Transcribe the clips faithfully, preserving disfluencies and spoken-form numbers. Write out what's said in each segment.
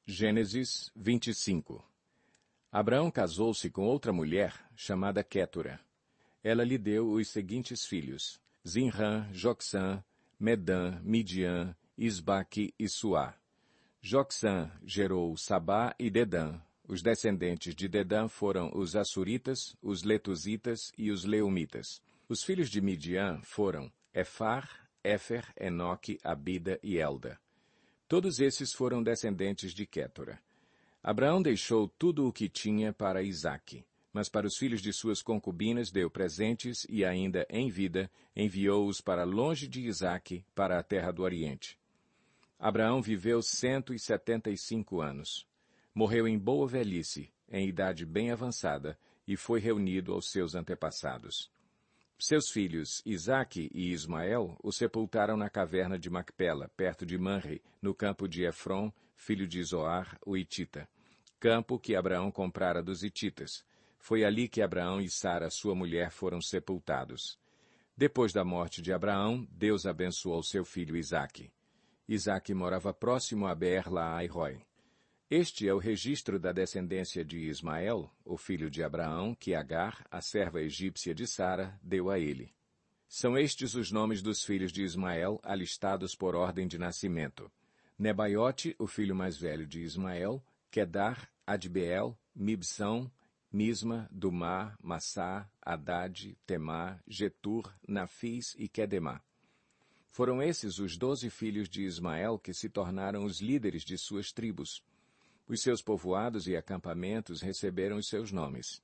Gênesis vinte e cinco. Abraão casou-se com outra mulher, chamada Quétura. Ela lhe deu os seguintes filhos: Zinrã, Jocsã, Medã, Midian, Isbaque e Suá. Jocsã gerou Sabá e Dedã. Os descendentes de Dedã foram os Assuritas, os Letuzitas e os Leumitas. Os filhos de Midian foram Efar, Éfer, Enoque, Abida e Elda. Todos esses foram descendentes de Quétura. Abraão deixou tudo o que tinha para Isaque, mas para os filhos de suas concubinas deu presentes e ainda, em vida, enviou-os para longe de Isaque, para a terra do Oriente. Abraão viveu cento e setenta e cinco anos. Morreu em boa velhice, em idade bem avançada, e foi reunido aos seus antepassados. Seus filhos, Isaque e Ismael, o sepultaram na caverna de Macpela, perto de Manre, no campo de Efron, filho de Zoar, o Hitita, campo que Abraão comprara dos Hititas. Foi ali que Abraão e Sara, sua mulher, foram sepultados. Depois da morte de Abraão, Deus abençoou seu filho Isaque. Isaque morava próximo a Beer-Lahai-Roi. Este é o registro da descendência de Ismael, o filho de Abraão, que Agar, a serva egípcia de Sara, deu a ele. São estes os nomes dos filhos de Ismael, alistados por ordem de nascimento: Nebaiote, o filho mais velho de Ismael, Quedar, Adbeel, Mibsão, Misma, Dumá, Massá, Hadad, Temá, Getur, Nafis e Quedemá. Foram esses os doze filhos de Ismael que se tornaram os líderes de suas tribos. Os seus povoados e acampamentos receberam os seus nomes.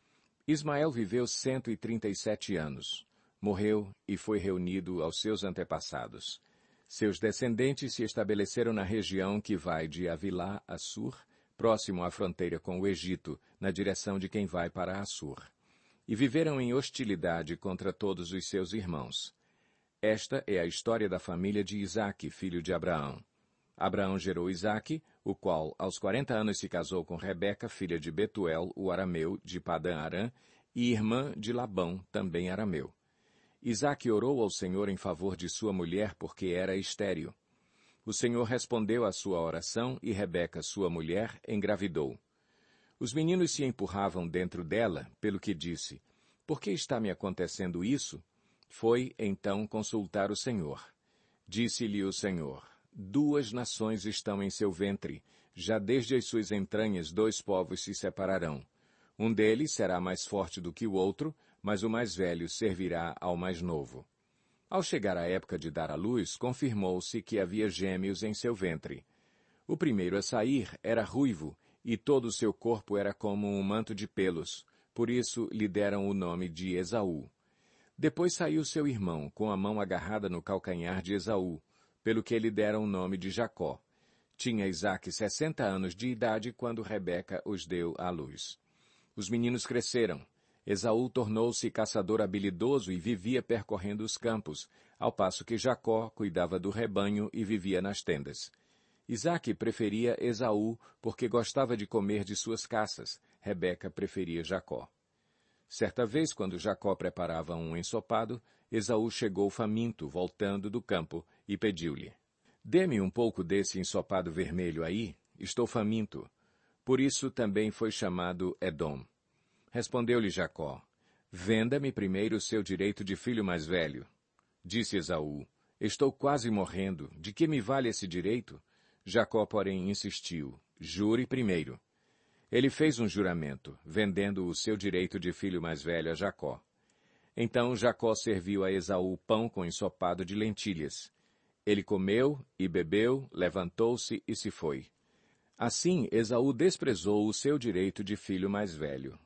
Ismael viveu cento e trinta e sete anos. Morreu e foi reunido aos seus antepassados. Seus descendentes se estabeleceram na região que vai de Avilá a Sur, próximo à fronteira com o Egito, na direção de quem vai para Assur. E viveram em hostilidade contra todos os seus irmãos. Esta é a história da família de Isaque, filho de Abraão. Abraão gerou Isaque, o qual aos quarenta anos se casou com Rebeca, filha de Betuel, o arameu, de Padã-Arã, e irmã de Labão, também arameu. Isaque orou ao Senhor em favor de sua mulher, porque era estéril. O Senhor respondeu à sua oração, e Rebeca, sua mulher, engravidou. Os meninos se empurravam dentro dela, pelo que disse: "Por que está me acontecendo isso?" Foi, então, consultar o Senhor. Disse-lhe o Senhor: Duas nações estão em seu ventre, já desde as suas entranhas dois povos se separarão. Um deles será mais forte do que o outro, mas o mais velho servirá ao mais novo. Ao chegar a época de dar à luz, confirmou-se que havia gêmeos em seu ventre. O primeiro a sair era ruivo, e todo o seu corpo era como um manto de pelos, por isso lhe deram o nome de Esaú. Depois saiu seu irmão, com a mão agarrada no calcanhar de Esaú, pelo que lhe deram o nome de Jacó. Tinha Isaque sessenta anos de idade quando Rebeca os deu à luz. Os meninos cresceram. Esaú tornou-se caçador habilidoso e vivia percorrendo os campos, ao passo que Jacó cuidava do rebanho e vivia nas tendas. Isaque preferia Esaú porque gostava de comer de suas caças. Rebeca preferia Jacó. Certa vez, quando Jacó preparava um ensopado, Esaú chegou faminto, voltando do campo, e pediu-lhe: "Dê-me um pouco desse ensopado vermelho aí, estou faminto." Por isso também foi chamado Edom. Respondeu-lhe Jacó: "Venda-me primeiro o seu direito de filho mais velho." Disse Esaú: "Estou quase morrendo, de que me vale esse direito?" Jacó, porém, insistiu: "Jure primeiro." Ele fez um juramento, vendendo o seu direito de filho mais velho a Jacó. Então Jacó serviu a Esaú pão com ensopado de lentilhas. Ele comeu e bebeu, levantou-se e se foi. Assim Esaú desprezou o seu direito de filho mais velho.